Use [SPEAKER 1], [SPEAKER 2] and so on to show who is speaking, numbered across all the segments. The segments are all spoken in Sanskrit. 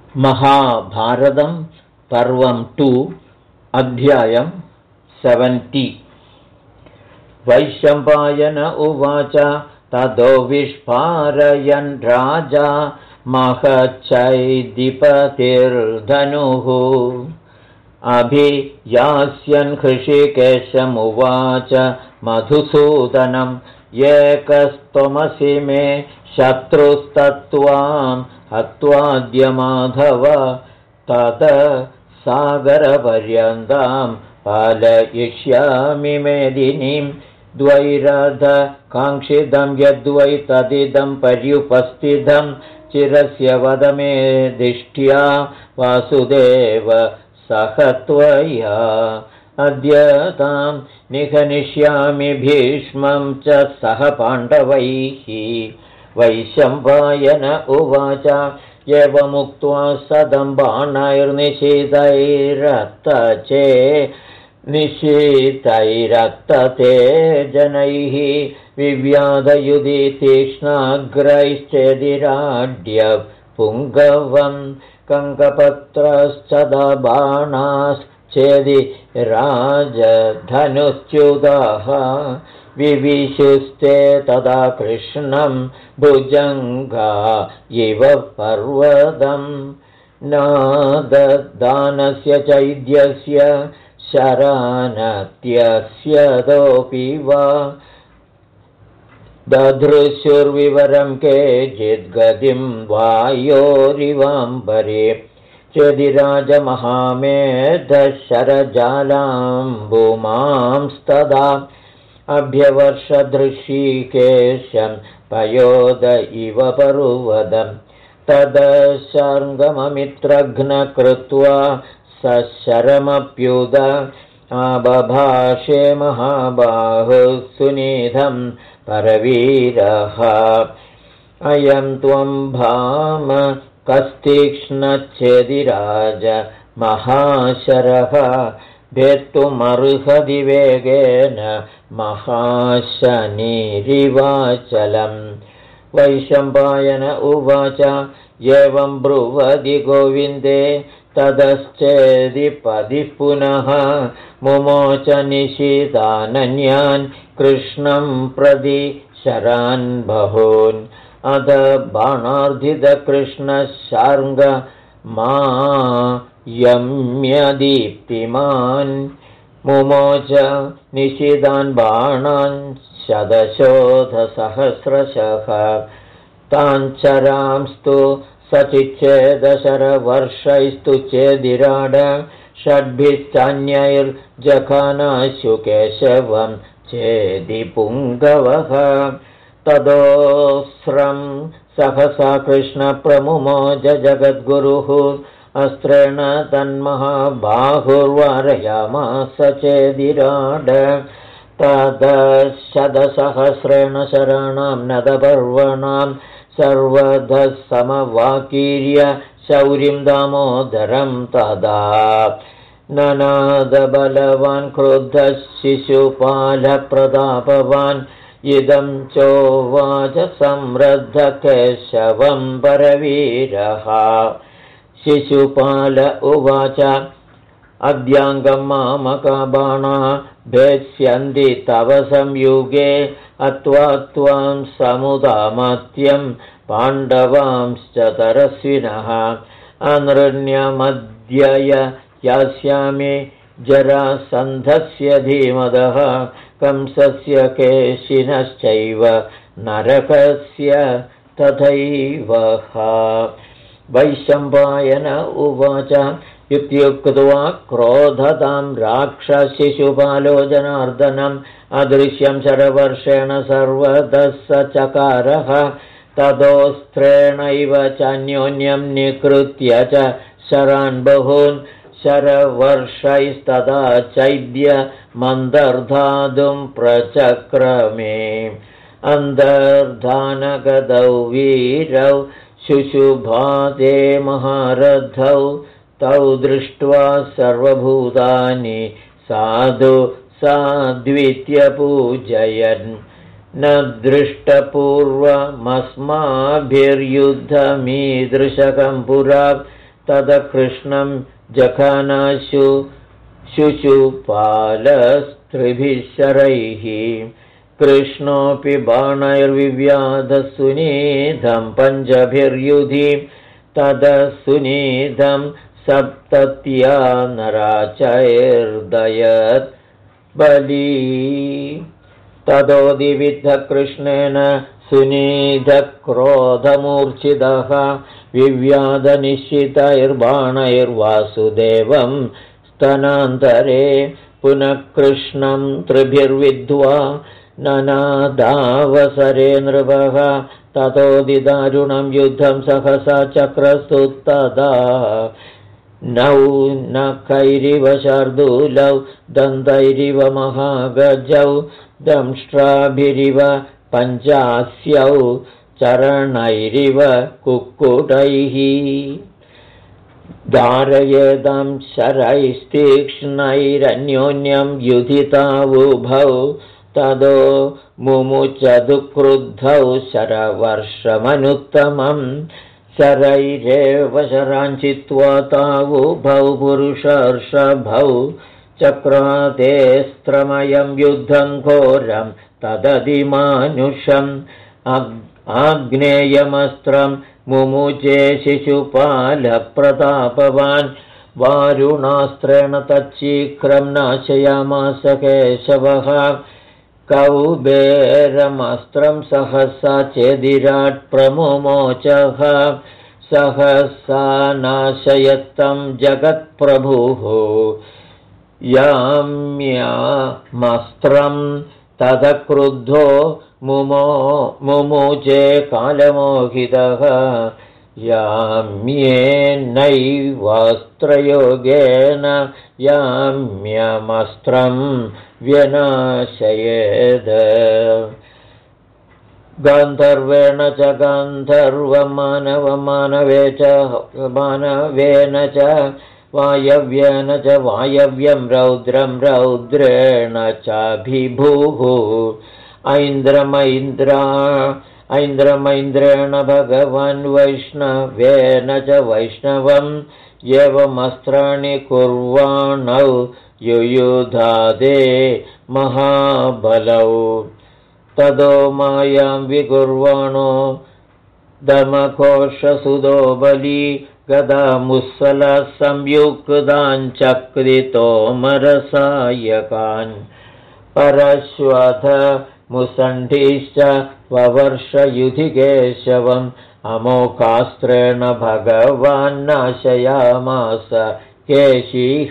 [SPEAKER 1] महाभारतं पर्वं 2 अध्यायं 70। वैशम्पायन उवाच ततो विस्फारयन् राजा महच्चैदिपतिर्धनुः अभियास्यन् हृषीकेशमुवाच मधुसूदनम् एकस्त्वमसि मे शत्रुस्तत्त्वां हत्वाद्य माधव तत सागरपर्यन्तां पालयिष्यामि मेदिनीं द्वैरथकाङ्क्षितं यद्वै तदिदं पर्युपस्थितं चिरस्य वद मे दिष्ट्या वासुदेव सह त्वया अद्य तां निहनिष्यामि भीष्मं च सह पाण्डवैः। वैशम्पायन उवाच एवमुक्त्वा सदं बाणैर्निशीतैरक्तते जनैः विव्याधयुधि तीक्ष्णाग्रैश्चेदिराड्य पुङ्गवं कङ्कपत्रश्चदबाणाश्चेदि राजधनुश्च्युताः विविशुस्ते तदा कृष्णं भुजङ्गा इव पर्वतं नाददानस्य चैद्यस्य शरानत्यस्यतोऽपि वा दधृशुर्विवरं केचिद्गतिं वायोरिवाम्बरे चेदिराजमहामेधशरजालाम्बुमांस्तदा अभ्यवर्षदृशीकेशं पयोद इव पर्वतं तदशर्ङ्गममित्रघ्न कृत्वा सशरमप्युद आबभाषे महाबाहुः सुनिधं परवीरः अयं त्वं भाम कस्तीक्ष्णच्छेदिराज महाशरः भेत्तुमर्हति वेगेन महाशनिरिवाचलम्। वैशम्पायन उवाच एवं ब्रुवदि गोविन्दे ततश्चेदिपदि पुनः मुमोच निशितानन्यान् कृष्णं प्रति शरान् बहून् अध बाणार्धितकृष्णशार्ङ्गमायम्यदीप्तिमान् मुमोच निशितान् बाणान् शतशोधसहस्रशः ताञ्चरांस्तु सचिच्छेदशरवर्षैस्तु चेदिराड षड्भिश्चान्यैर्जघानाशु केशवं चेदि पुङ्गवः तदोस्रं सहसा कृष्णप्रमुमोज जगद्गुरुः अस्त्रेण तन्महाबाहुर्वारयामास चेदिराड तदशतसहस्रेण शराणां नदपर्वणां सर्वधः समवाकीर्य शौरिं दामोदरं तदा ननादबलवान् क्रुद्धः शिशुपालप्रतापवान् इदं चोवाच संरद्धकेशवं परवीरः। शिशुपाल उवाच अद्याङ्गं मामकबाणा भेत्स्यन्ति तव संयुगे अत्वा त्वां समुदामत्यं पाण्डवांश्च तरस्विनः अनृण्यमद्यय यास्यामि जरासन्धस्य धीमदः कंसस्य केशिनश्चैव नरकस्य तथैव। वैशम्पायन उवाच इत्युक्त्वा क्रोधतां राक्षसशिशुपालो जनार्दनम् अदृश्यं शरवर्षेण सर्वतः स चकारः ततोऽस्त्रेणैव चान्योन्यं निकृत्य च शरान् बहून् शरवर्षैस्तदा चैद्य मन्दर्धातुं प्रचक्रमे अन्तर्धानगतौ वीरौ शुशुभाते महारथौ तौ दृष्ट्वा सर्वभूतानि साधु साद्वित्य पूजयन् न दृष्टपूर्वमस्माभिर्युद्धमीदृशकं पुरा तदकृष्णं जघानाशु शुशुपालस्त्रिभिः शरैः कृष्णोऽपि बाणैर्विव्याधसुनीधं पञ्चभिर्युधि तदसुनीधं सप्तत्या नराचैर्दयत् बली तदोदिविद्धकृष्णेन सुनीधक्रोधमूर्च्छितः विव्याधनिश्चितैर्बाणैर्वासुदेवं स्तनान्तरे पुनः कृष्णं त्रिभिर्विद्ध्वा ननादावसरे नृपः ततोदिदारुणं युद्धं सहसा चक्रस्तु तदा नौ नखैरिव शार्दूलौ दन्तैरिव महागजौ दंष्ट्राभिरिव पञ्चास्यौ चरणैरिव कुक्कुटैः धारयेदं शरैस्तीक्ष्णैरन्योन्यं युधितावुभौ तदो मुमुचदुक्रुद्धौ शरवर्षमनुत्तमं शरैरेव शराञ्चित्वा तावुभौ पुरुषर्षभौ चक्रादेस्त्रमयं युद्धं घोरं तदधिमानुषम् आग्नेयमस्त्रं मुमुचे शिशुपालप्रतापवान् वारुणास्त्रेण तच्छीघ्रं नाशयामास केशवः कौबेरमस्त्रं सहसा चेदिराट् प्रमुमोचः सहसा नाशयत्तं जगत्प्रभुः याम्यामस्त्रं तदक्रुद्धो मुमुचे कालमोहितः याम्येनैवास्त्रयोगेन याम्यमस्त्रं व्यनाशयेद गान्धर्वेण च गान्धर्वमानवेन च वायव्येन च वायव्यं रौद्रं रौद्रेण चाभिभुः ऐन्द्रमैन्द्रेण भगवान् वैष्णवेन च वैष्णवम् एवमस्त्राणि कुर्वाणौ युयुधादे महाबलौ तदो मायां विकुर्वाणो दमघोषसुदो बली गदामुस्सलसंयुक्ताञ्चक्रितोमरसायकान् परश्वथ मुसण्ढीश्च ववर्षयुधि केशवम् अमोघास्त्रेण भगवान् नाशयामास केशिः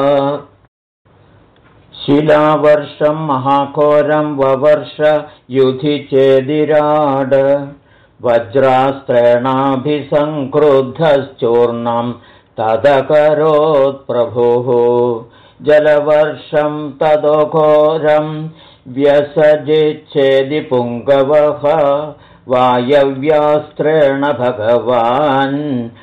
[SPEAKER 1] शिलावर्षं महाघोरं ववर्ष युधि चेदिराड वज्रास्त्रेणाभिसङ्क्रुद्धश्चूर्णं तदकरोत् प्रभुः जलवर्षं तदोघोरं व्यसजिच्छेदि पुङ्गवः वायव्यास्त्रेण भगवान्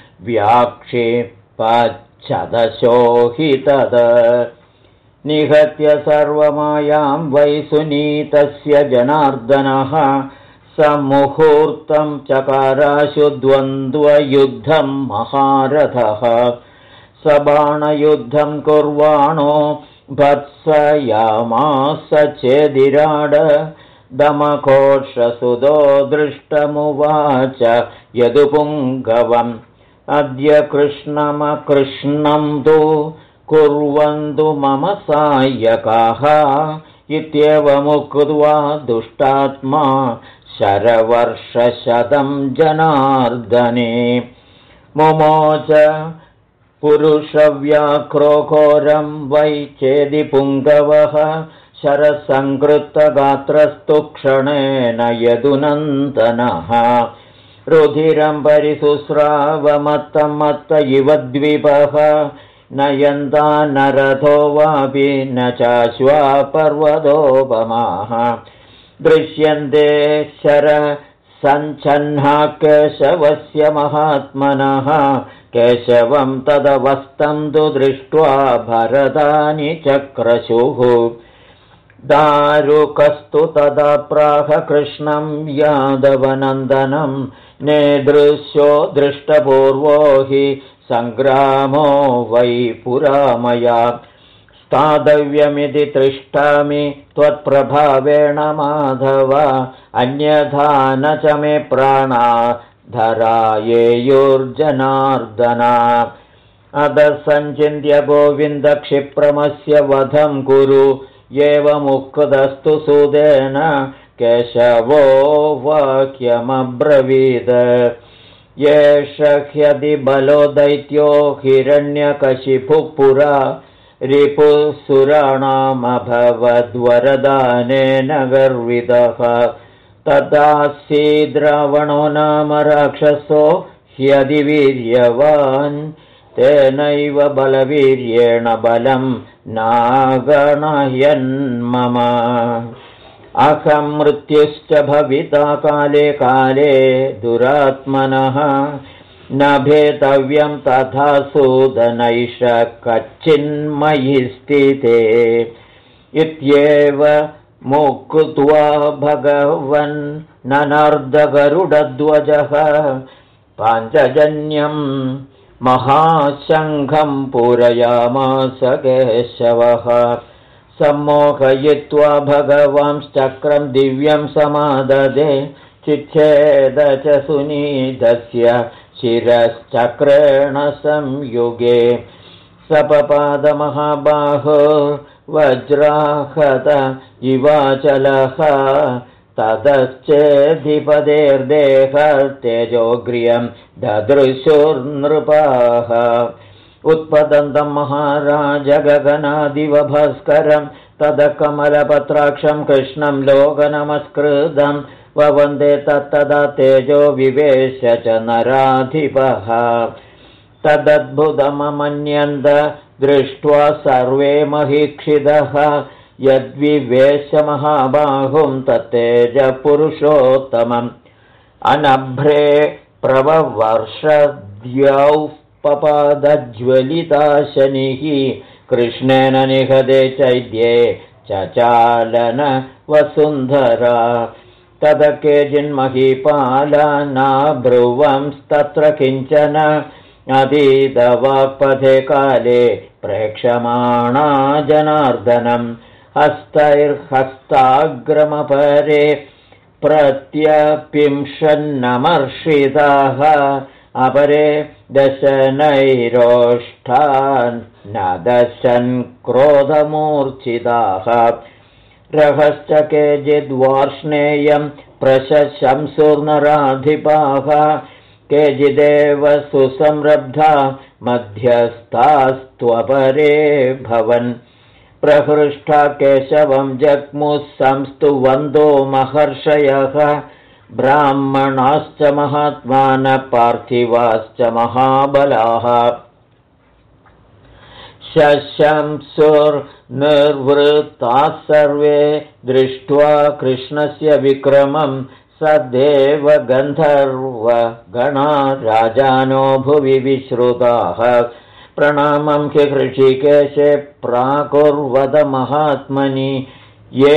[SPEAKER 1] व्याक्षिपच्छदशो हि तद निहत्य सर्वमायां वै सुनीतस्य जनार्दनः समुहूर्तं चकाराशु द्वन्द्वयुद्धं महारथः सबाणयुद्धं कुर्वाणो भत्सयामास चेदिराड दमघोषसुदो दृष्टमुवाच यदुपुङ्गवम् अद्य कृष्णमकृष्णं तु कुर्वन्तु मम सायकाः इत्येवमुक्त्वा दुष्टात्मा शरवर्षशतं जनार्दने मुमोच पुरुषव्याघ्रोघोरं वै चेदि पुङ्गवः शरसङ्कृतगात्रस्तु क्षणेन यदुनन्दनः रुधिरं परिसुस्रावमत्तं मत्त इव द्विपः नयन्ता नरथो वापि न चाश्वा पर्वतोपमाः दृश्यन्ते शरसञ्छन्ना केशवस्य महात्मनः केशवं तदवस्थं तु दृष्ट्वा भरतानि चक्रशुः दारुकस्तु तदा प्राह कृष्णं यादवनन्दनं नेदृश्यो दृष्टपूर्वो हि सङ्ग्रामो वै पुरामया स्थातव्यमिति तृष्टामि त्वत्प्रभावेण माधव अन्यथा न च मे प्राणा धरायेयुर्जनार्दन अतः सञ्चिन्त्य गोविन्दक्षिप्रमस्य वधं कुरु एवमुक्तस्तु सुदेन केशवो वाक्यमब्रवीद एष ह्यतिबलो दैत्यो हिरण्यकशिपुः पुरा रिपुसुराणामभवद्वरदानेन गर्वितः तदासीद्रावणो नाम राक्षसो ह्यतिवीर्यवान् तेनैव बलवीर्येण बलं नागणयन्मम अहं मृत्युश्च भविता काले काले दुरात्मनः न भेतव्यं तथा सूदनैष कच्चिन्मयि स्थिते इत्येव मुक्त्वा भगवन् ननार्दगरुडध्वजः पाञ्चजन्यं महाशङ्खं पूरयामास केशवः सम्मोहयित्वा भगवांश्चक्रं दिव्यं समाददे चिच्छेद च सुनीतस्य शिरश्चक्रेण संयुगे सपपादमहाबाहो वज्राहत इवाचलः ततश्चेधिपदेर्देहतेजोग्र्यं ददृशुर्नृपाः उत्पतन्तं महाराज गगनादिव भास्करं तदकमलपत्राक्षं कृष्णं लोकनमस्कृतं ववन्दे तत्तदा तेजो विवेश च नराधिपः तदद्भुतममन्यन्त दृष्ट्वा सर्वे महीक्षितः यद्विवेशमहाबाहुं तत्तेजपुरुषोत्तमम् अनभ्रे प्रववर्षद्यौः पपादज्वलिता शनिः कृष्णेन निहते चैद्ये चचालन वसुन्धरा तद केचिन्महीपाला नाब्रुवंस्तत्र किञ्चन अधीतवाक्पथे काले प्रेक्षमाणा जनार्दनम् हस्तैर्हस्ताग्रमपरे प्रत्यपिंशन्नमर्षिताः अपरे दशनैरोष्ठान् न दशन् क्रोधमूर्च्छिताः रहश्च केचिद्वार्ष्णेयं प्रशशंसुर्नराधिपाः केचिदेव सुसंरब्धा मध्यस्थास्त्वपरे भवन् प्रहृष्टा केशवं जग्मुः संस्तुवन्दो महर्षयः ब्राह्मणाश्च महात्मानः पार्थिवाश्च महाबलाः शशंसुर्निर्वृत्ताः सर्वे दृष्ट्वा कृष्णस्य विक्रमं सदेव गन्धर्वगणा राजानो भुवि विश्रुताः प्रणामं हि ऋषिकेशे प्राकुर्वद महात्मनि ये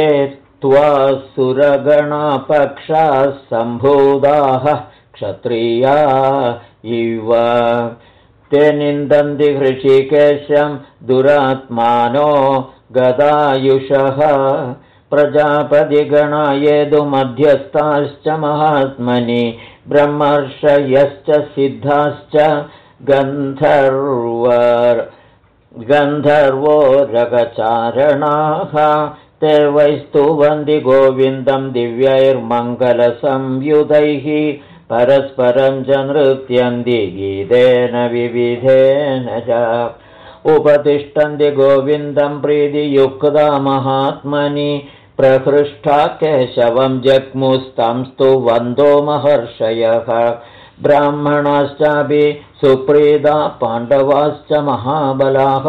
[SPEAKER 1] त्वासुरगणापक्षाः सम्भूताः क्षत्रिया इव ते निन्दन्ति ऋषिकेशं दुरात्मानो गदायुषः प्रजापतिगणा येदु मध्यस्थाश्च महात्मनि ब्रह्मर्षयश्च सिद्धाश्च गन्धर्वो रगचारणाः ते वैस्तुवन्ति गोविन्दं दिव्यैर्मङ्गलसंयुतैः परस्परं च नृत्यन्ति गीतेन विविधेन च उपतिष्ठन्ति गोविन्दं प्रीतियुक्ता महात्मनि प्रहृष्टा केशवं जग्मुस्तं वन्दो महर्षयः ब्राह्मणाश्चापि सुप्रीता पाण्डवाश्च महाबलाः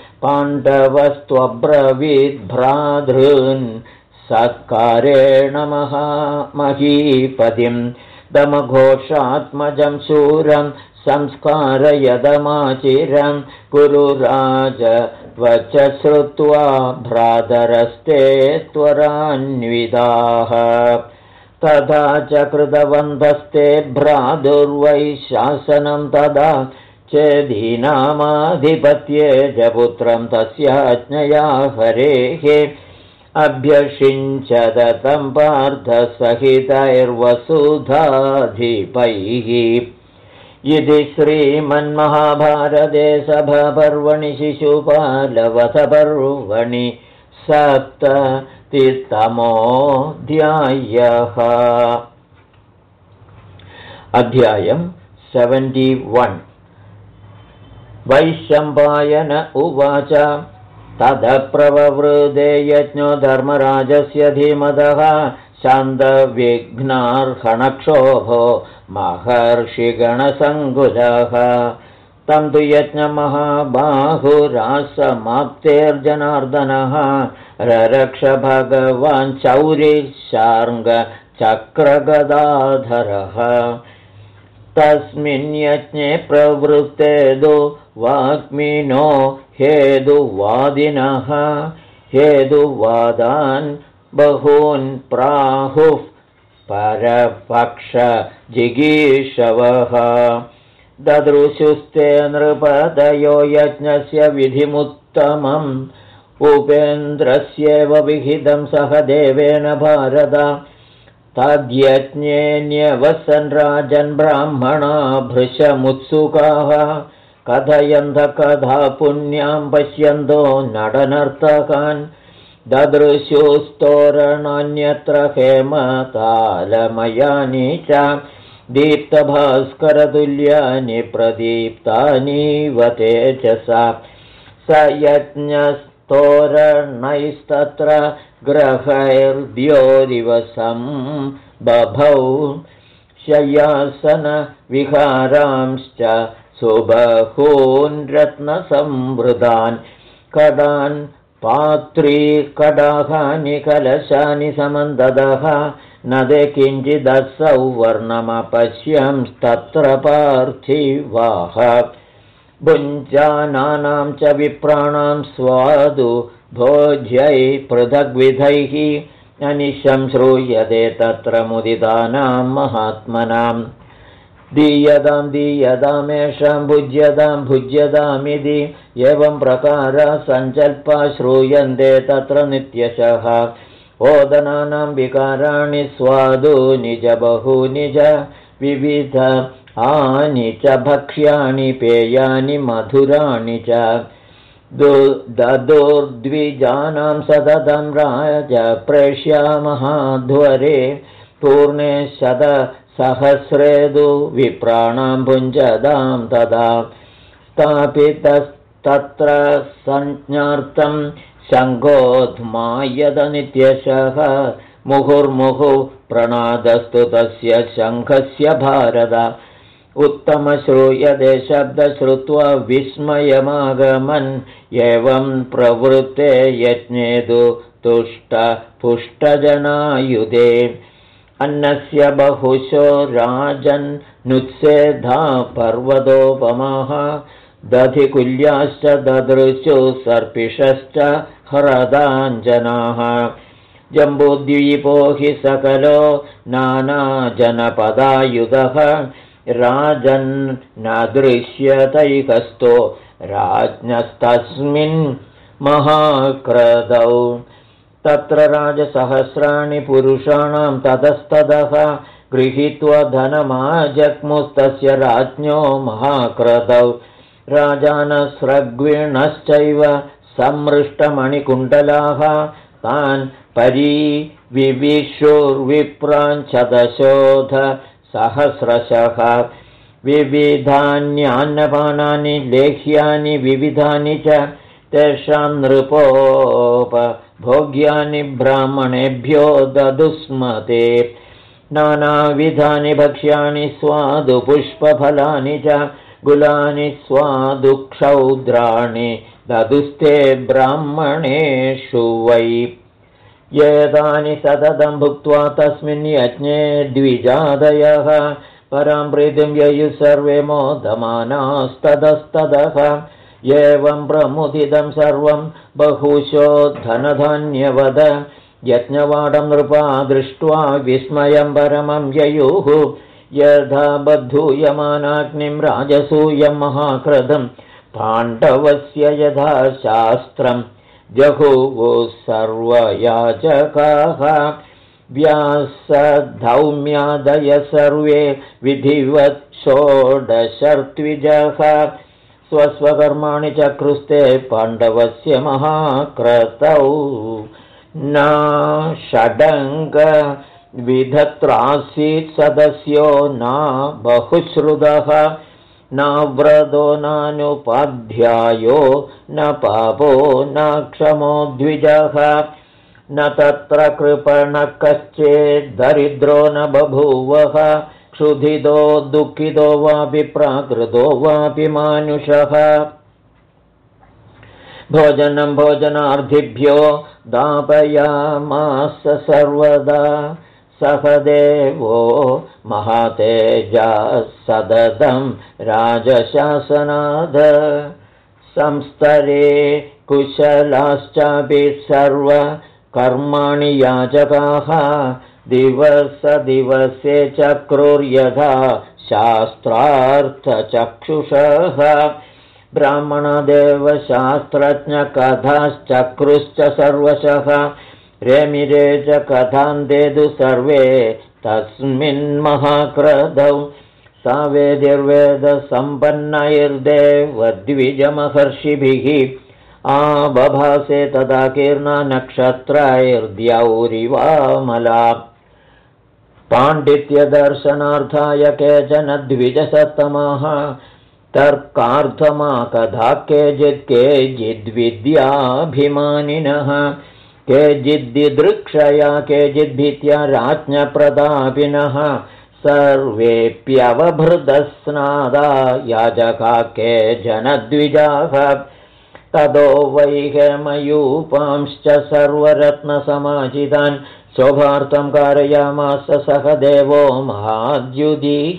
[SPEAKER 1] पाण्डवस्त्वब्रवीद्भ्रातॄन् सत्कारेण महीपतिं दमघोषात्मजं शूरं संस्कारयदमाचिरं गुरुराज वच श्रुत्वा भ्रातरस्ते त्वरान्विताः तथा च कृतवन्तस्ते भ्रातुर्वै शासनं तदा चेदीनामाधिपत्ये च पुत्रं तस्याज्ञया हरेः अभ्यषिञ्चदतं पार्थसहितैर्वसुधाधिपैः। इति श्रीमन्महाभारते सभापर्वणि शिशुपालवधपर्वणि 70तमोऽध्यायः। अध्यायं 71। वैशम्पायन उवाच तदप्रववृदे यज्ञो धर्मराजस्य धीमतः शान्तविघ्नार्हणक्षोभो महर्षिगणसङ्कुलः। तं तु यज्ञमहाबाहुरासमाप्तेर्जनार्दनः ररक्ष भगवान् चौरिशार्ङ्गचक्रगदाधरः। तस्मिन् यज्ञे प्रवृत्तेदु वाग्मिनो हेतुवादिनः हेतुवादान् बहून् प्राहुः परपक्षजिगीषवः। ददृशुस्ते नृपतयो यज्ञस्य विधिमुत्तमम् उपेन्द्रस्येव विहितं सह देवेन भारत। तद्यज्ञेऽन्यवसन् राजन् ब्राह्मणा भृशमुत्सुकाः कथयन्त कथा पुण्यां पश्यन्तो नटनर्तकान्। ददृशुस्तोरणान्यत्र हेमतालमयानि च दीप्तभास्करतुल्यानि प्रदीप्तानीव तेजसा। स यज्ञस्तोरणैस्तत्र ग्रहैर्द्योदिवसं बभौ शय्यासनविहारांश्च सुबहून् रत्नसंवृतान् कडान् पात्रीकडाहानि कलशानि समन्ददः। न ते किञ्चिदसौ वर्णमपश्यंस्तत्र पार्थिवाः। भुञ्जानानां च विप्राणां स्वादु भोज्यै पृथग्विधैः अनिशं श्रूयते तत्र मुदितानां महात्मनां। दीयतां दीयतामेषां भुज्यतामिति एवं प्रकारा सञ्जल्पा श्रूयन्ते तत्र नित्यशः। ओदनानां विकाराणि स्वादूनि च बहूनि च विविधानि च भक्ष्याणि पेयानि मधुराणि च। ददुर्द्विजानां सततं राजप्रेष्यामहाध्वरे पूर्णे शतसहस्रेदु विप्राणां भुञ्जतां तदा। स्थापितस्तत्र संज्ञार्थं शङ्खोऽध्मायत नित्यशः मुहुर्मुहुः प्रणादस्तु तस्य शङ्खस्य भारत। उत्तमश्रूयते शब्दश्रुत्वा विस्मयमागमन् एवं प्रवृत्ते यज्ञे तु तुष्टपुष्टजनायुधे। अन्नस्य बहुशो राजन्नुत्सेधा पर्वतोपमाः दधिकुल्याश्च ददृशु सर्पिषश्च हरदाञ्जनाः। जम्बूद्वीपो हि सकलो नानाजनपदायुधः राजन् न दृश्यतैकस्तो राज्ञस्तस्मिन् महाक्रदौ। तत्र राजसहस्राणि पुरुषाणां ततस्ततः गृहीत्वा धनमाजग्मुस्तस्य राज्ञो महाक्रदौ। राजानस्रग्विणश्चैव सम्मृष्टमणिकुण्डलाः तान् परिविविशुर्विप्राञ्चदशोध सहस्रशः। विविधान्यान्नपानानि लेह्यानि विविधानि च तेषां नृपोपभोग्यानि ब्राह्मणेभ्यो ददुस्मते। नानाविधानि भक्ष्याणि स्वादुपुष्पफलानि च गुलानि स्वादुक्षौद्राणि ददुस्ते ब्राह्मणेषु वै। एतानि सततं भुक्त्वा तस्मिन् यज्ञे द्विजादयः परां प्रीतिं ययुः सर्वे मोदमानास्ततस्ततः। एवं प्रमुदितं सर्वं बहुशो धनधान्यवद। यज्ञवाडं नृपा दृष्ट्वा विस्मयं परमं ययुः यथा बद्धूयमानाग्निं राजसूयं महाक्रदं पाण्डवस्य यथा शास्त्रं जहुः सर्वयाचकाः व्यासधौम्यादय सर्वे विधिवत् षोडशर्त्विजः स्वस्वकर्माणि चक्रुस्ते पाण्डवस्य महाक्रतौ न षडङ्गविधत्रासीत् सदस्यो न बहुश्रुतः न व्रतो नानुपाध्यायो न पापो न क्षमो द्विजः न तत्र कृपणः कश्चिद्दरिद्रो न बभूवः क्षुधितो दुःखितो वापि प्राकृतो वापि मानुषः भोजनं भोजनार्थिभ्यो दापयामास सर्वदा सहदेवो महातेजः सततं राजशासनाद संस्तरे कुशलाश्चापि सर्वकर्माणि याचकाः दिवसे चक्रुर्यथा शास्त्रार्थचक्षुषः ब्राह्मणदेव शास्त्रज्ञकथाश्चक्रुश्च सर्वशः रेमिरे च कथान्तेदु सर्वे तस्मिन्महाक्रदौ सावेदिर्वेदसम्पन्नैर्देवद्विजमहर्षिभिः आबभासे तदा कीर्णा नक्षत्रैर्द्यौरिवामला पाण्डित्यदर्शनार्थाय केचन द्विजसत्तमाः तर्कार्थमाकथा केचिद्विद्याभिमानिनः केचिद्दिदृक्षया केचिद्भीत्या राज्ञप्रतापिनः सर्वेऽप्यवभृतस्नादा याचका केचन द्विजाः ततो वैहेमयूपांश्च सर्वरत्नसमाचितान् शोभार्थं कारयामास सहदेवो महाद्युतिः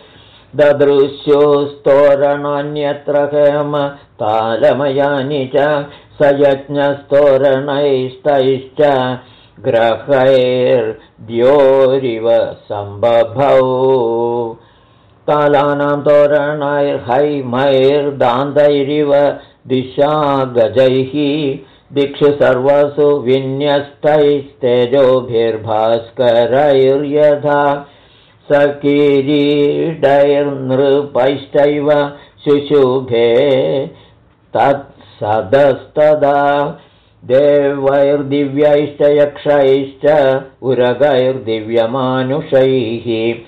[SPEAKER 1] ददृश्योस्तोरणान्यत्र हेम तालमयानि च स यज्ञस्तोरणैस्तैश्च ग्रहैर्द्योरिव सम्बभौ तालानां तोरणैर्हैमैर्दान्तैरिव दिशागजैः दिक्षु सर्वसु विन्यस्तैस्तेजोभिर्भास्करैर्यथा सकिरीटैर्नृपैश्चैव शुशुभे तत्सदस्तदा देवैर्दिव्यैश्च यक्षैश्च उरगैर्दिव्यमानुषैः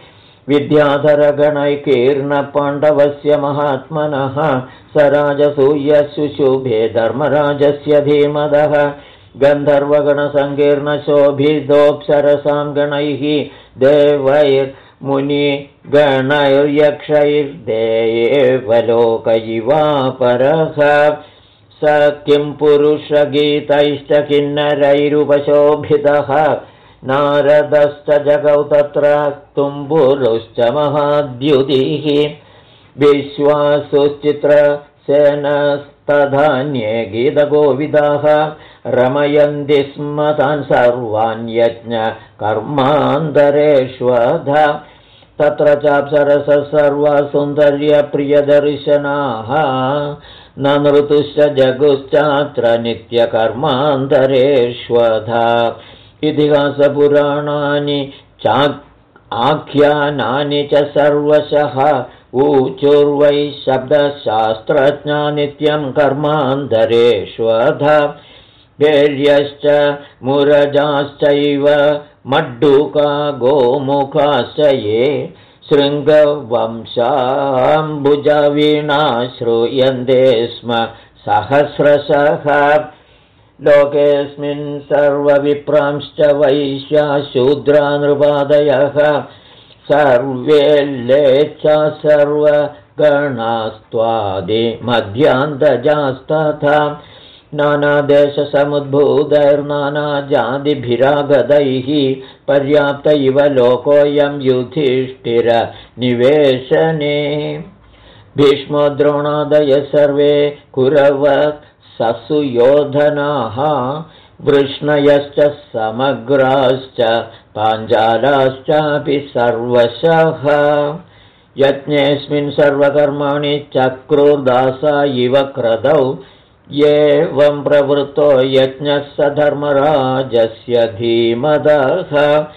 [SPEAKER 1] विद्याधरगणैकीर्णपाण्डवस्य महात्मनः स राजसूयः शुशुभे धर्मराजस्य धीमदः गन्धर्वगणसङ्कीर्णशोभितोऽप्सरसां गणैः देवैर्मुनिगणैर्यक्षैर्देवलोकयिवापरः स किं पुरुषगीतैश्च किन्नरैरुपशोभितः नारदश्च जगौ तत्र तुम्बुरुश्च महाद्युतिः विश्वासुश्चित्रसेनस्तधान्ये गीतगोविदाः रमयन्ति स्म तान् सर्वान् यज्ञकर्मान्तरेष्वधा तत्र चाप्सरसः सर्वा सौन्दर्यप्रियदर्शनाः न नृतुश्च जगुश्चात्र नित्यकर्मान्तरेष्वधा इतिहासपुराणानि आख्यानानि च सर्वशः ऊचुर्वै शब्दशास्त्रज्ञा नित्यं कर्मान्तरेष्वधा भेर्यश्च मुरजाश्चैव मड्डुका गोमुखाश्च ये शृङ्गवंशाम्बुजवीणा श्रूयन्ते स्म सहस्रशः लोकेऽस्मिन् सर्वविप्रांश्च वैश्या शूद्रा नृपादयः सर्वेल्लेच्छा सर्वगणास्त्वादिमध्यान्तजास्तथा नानादेशसमुद्भूतैर्नानाजातिभिरागतैः पर्याप्त इव लोकोऽयं युधिष्ठिरनिवेशने भीष्मो द्रोणादय सर्वे कुरवः ससुयोधनाः वृष्णयश्च समग्राश्च पाञ्चालाश्चापि सर्वशः यज्ञेऽस्मिन् सर्वकर्माणि चक्रुर्दासा इव क्रदौ एवं प्रवृत्तो यज्ञः स धर्मराजस्य धीमदः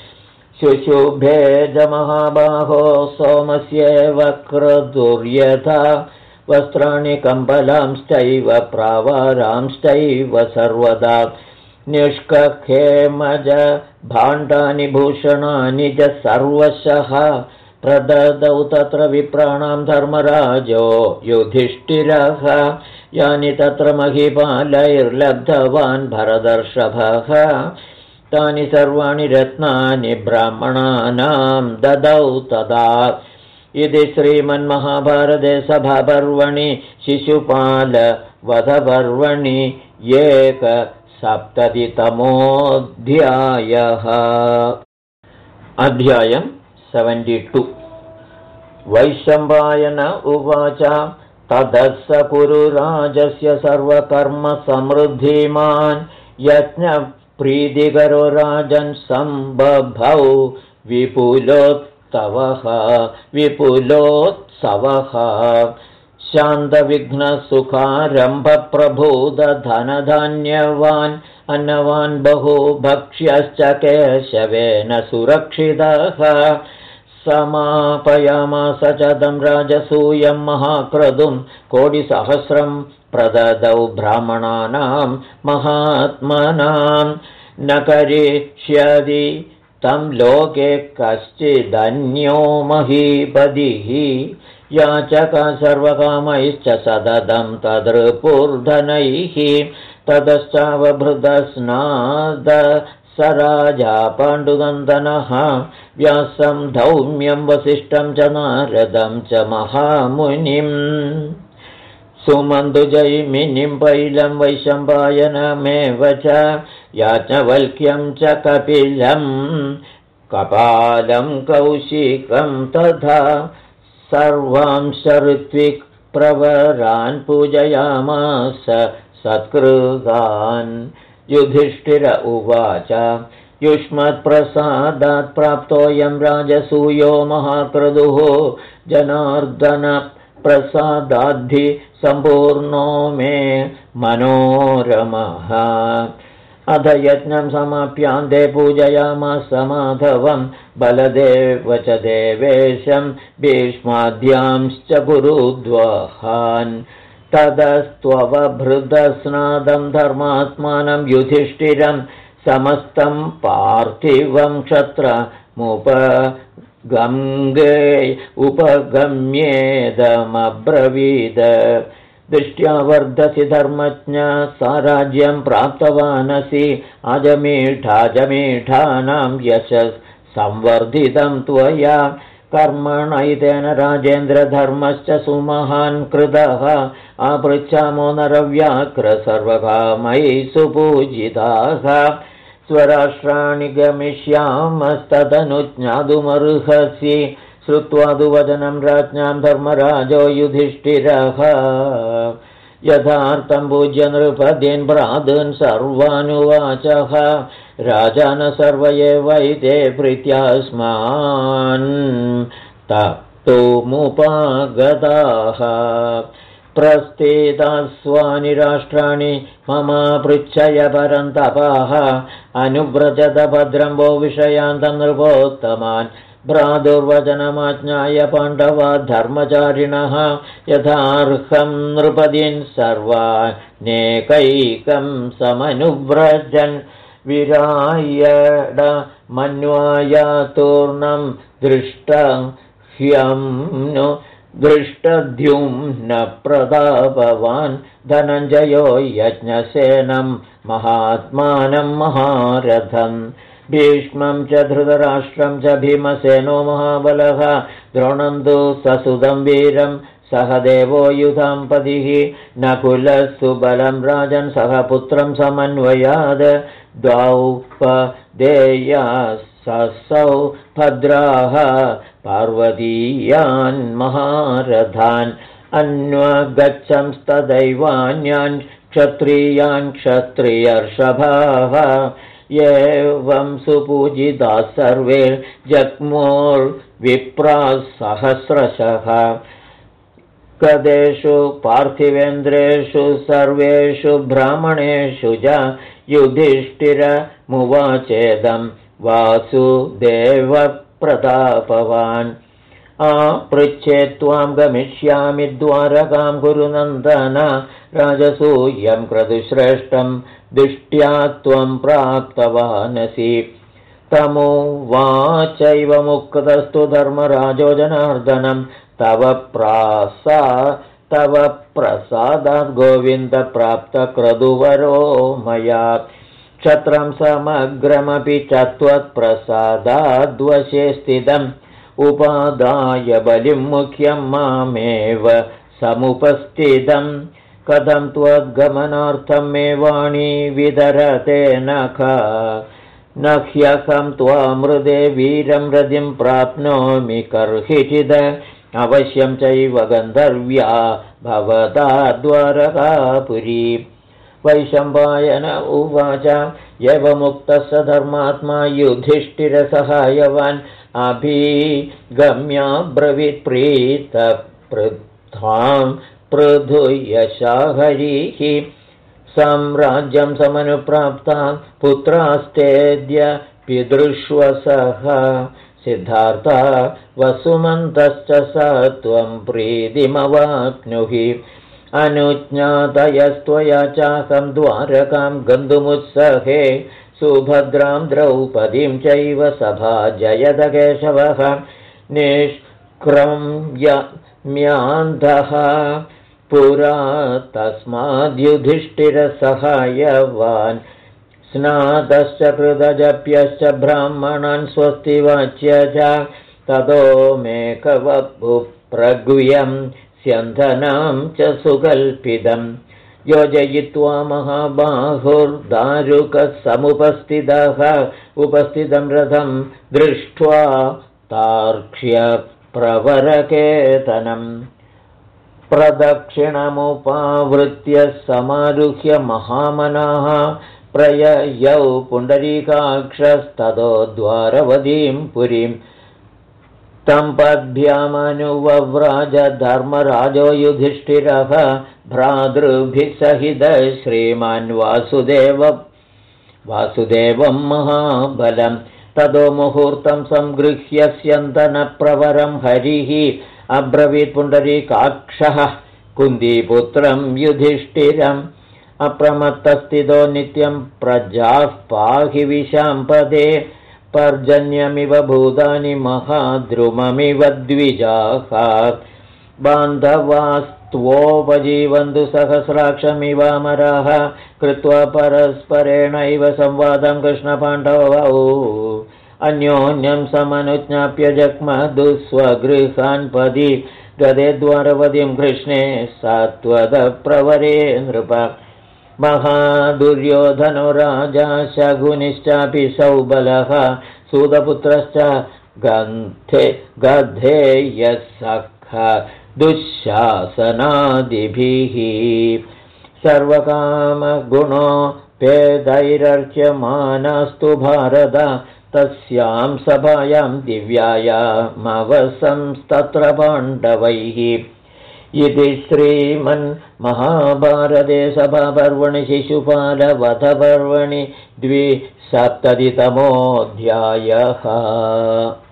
[SPEAKER 1] शुशुभेजमहाबाहो सोमस्येव क्रतुर्यथा वस्त्राणि कम्बलांश्चैव प्रावारांश्चैव सर्वदा निष्कखेमज भाण्डानि भूषणानि च सर्वशः प्रददौ तत्र विप्राणां धर्मराजो युधिष्ठिरः यानि तत्र महीपालैर्लब्धवान् भरतर्षभः तानि सर्वाणि रत्नानि ब्राह्मणानां ददौ तदा इति श्रीमन्महाभारते सभापर्वणि शिशुपालवधपर्वणि 170तमोऽध्यायः। अध्यायम् 72। वैशम्पायन उवाच ततः स कुरुराजस्य सर्वकर्मसमृद्धिमान् यज्ञप्रीतिकरो राजन् सम्बभौ विपुलोत्सवः शान्तविघ्नसुखारम्भप्रभूतधनधान्यवान् अन्नवान् बहुभक्ष्यश्च केशवेन सुरक्षितः समापयामास च तं राजसूयं महाक्रतुं कोटिसहस्रं प्रददौ ब्राह्मणानां महात्मनां न करिष्यति तं लोके कश्चिदन्यो महीपतिः याचका सर्वकामैश्च सततं तदृपूर्धनैः ततश्चावभृतस्नाद स राजा पाण्डुनन्दनः व्यासं धौम्यं वसिष्ठं च नारदं च महामुनिम् सुमन्दुजैमिनीं पैलं वैशम्पायनमेव च याज्ञवल्क्यं च कपिलं कपालं कौशिकं तथा सर्वांश ऋत्विक् प्रवरान् पूजयामास सत्कृतान्। युधिष्ठिर उवाच युष्मत्प्रसादात् प्राप्तोऽयं राजसूयो महाक्रतुः जनार्दनप्रसादाद्धि सम्पूर्णो मे मनोरमः। अथ यज्ञं समाप्यान्ते पूजयामास माधवं बलदेव च देवेशं भीष्माद्यांश्च गुरुद्वहान् ततस्त्ववभृतस्नादं धर्मात्मानं युधिष्ठिरं समस्तं पार्थिवं उपगम्येदमब्रवीद दृष्ट्या वर्धसि धर्मज्ञ साराज्यं प्राप्तवानसि अजमीठानां यशः संवर्धितं त्वया कर्मणैतेन राजेन्द्रधर्मश्च सुमहान् कृतः आपृच्छामो नरव्याघ्र सर्वकामैः सुपूजिताः स्वराष्ट्राणि गमिष्यामस्तदनुज्ञातुमर्हसि श्रुत्वा तु वचनं राज्ञां धर्मराजो युधिष्ठिरः यथार्थं पूज्य नृपदीन् भ्रातॄन् सर्वानुवाचः राजान सर्व एवैते प्रीत्यास्मान् तप्तुमुपागताः प्रस्थितास्वानि राष्ट्राणि मम पृच्छय परन्तपाः अनुव्रजत भद्रं वो विषयान्तं नृपोत्तमान् भ्रातुर्वचनमाज्ञाय पाण्डवा धर्मचारिणः यथार्हं नृपदीन् सर्वानेकैकं समनुव्रजन् विरायड मन्वायातूर्णं दृष्टद्युम्न प्रतापवान् धनञ्जयो यज्ञसेनं महात्मानं महारथम् भीष्मं च धृतराष्ट्रं च भीमसेनो महाबलः द्रोणं तु ससुतं वीरं सह देवो युधाम्पतिः नकुलः सुबलं राजन् सह पुत्रं समन्वयाद द्वौपदेयासौ भद्राः पार्वतीयान् महारथान् अन्वगच्छंस्तदैवान्यान् क्षत्रियान् क्षत्रियर्षभाः एवं सुपूजिताः सर्वे जग्मुर्विप्राः सहस्रशः गदेषु पार्थिवेन्द्रेषु सर्वेषु ब्राह्मणेषु च युधिष्ठिरमुवाचेदं वासुदेवप्रतापवान् आपृच्छे त्वां गमिष्यामि द्वारकां गुरुनन्दन राजसूयं क्रतुश्रेष्ठं दिष्ट्या त्वं प्राप्तवानसि तमुवाचैव मुक्तस्तु धर्मराजो जनार्दनं तव प्रसादाद् गोविन्द प्राप्तक्रतुवरो मया क्षत्रं समग्रमपि च त्वत्प्रसादाद्वशे स्थितम् उपादाय बलिं मुख्यं मामेव समुपस्थितं कथं त्वद्गमनार्थं मे वाणी विदरते नख न ह्यहं त्वामृदे वीरं रतिं प्राप्नोमि कर्हिचिद अवश्यं चैव गन्धर्व्या भवता द्वारकापुरी वैशम्पायन उवाच एवमुक्तः स धर्मात्मा युधिष्ठिरसहायवान् अभिगम्याब्रवीत् प्रीतपृथ्वां पृथुयशाहरीः साम्राज्यं समनुप्राप्ता पुत्रास्तेद्य पितृष्वसः सिद्धार्था वसुमन्तश्च स त्वं प्रीतिमवाप्नुहि अनुज्ञातयस्त्वया चाहं द्वारकां गन्तुमुत्सहे सुभद्रां द्रौपदीं चैव सभा जयदकेशवः निष्क्रम्यम्यान्धः पुरा तस्माद्युधिष्ठिरसहायवान् स्नातश्च कृतजप्यश्च ब्राह्मणान् स्वस्ति वाच्य च ततो मेकवपुप्रगुह्यं स्यन्धनां च सुकल्पितम् योजयित्वा महाबाहुर्दारुकः समुपस्थितः उपस्थितं रथं दृष्ट्वा तार्क्ष्य प्रवरकेतनम् प्रदक्षिणमुपावृत्य समारुह्य महामनाः प्रययौ पुण्डरीकाक्षस्ततो द्वारवतीं पुरीं तं पद्भ्यामनुवव्राज धर्मराजो युधिष्ठिरः भ्रातृभिः सहितः श्रीमान् वासुदेवं महाबलं ततो मुहूर्तं संगृह्य स्यन्दनप्रवरं हरिः अब्रवीत् पुण्डरीकाक्षः कुन्तीपुत्रं युधिष्ठिरम् अप्रमत्तस्थितो नित्यं प्रजाः पाहि विशाम्पदे पर्जन्यमिव भूतानि महाद्रुममिव द्विजाः बान्धवास्त्वोपजीवन्तु सहस्राक्षमिवामराः कृत्वा परस्परेणैव संवादं कृष्णपाण्डवौ अन्योन्यं समनुज्ञाप्य जग्मदुस्वगृहान् पदि गदे द्वारवतीं कृष्णे सात्वतप्रवरे नृप महादुर्योधनो राजा शकुनिश्चापि सौबलः सूतपुत्रश्च गद्धेयः सखा दुःशासनादिभिः सर्वकामगुणोपेदैरर्च्यमानास्तु भारत तस्यां सभायां दिव्यायामवसंस्तत्र पाण्डवैः इति श्रीमन्महाभारते सभापर्वणि शिशुपालवधपर्वणि 270तमोऽध्यायः।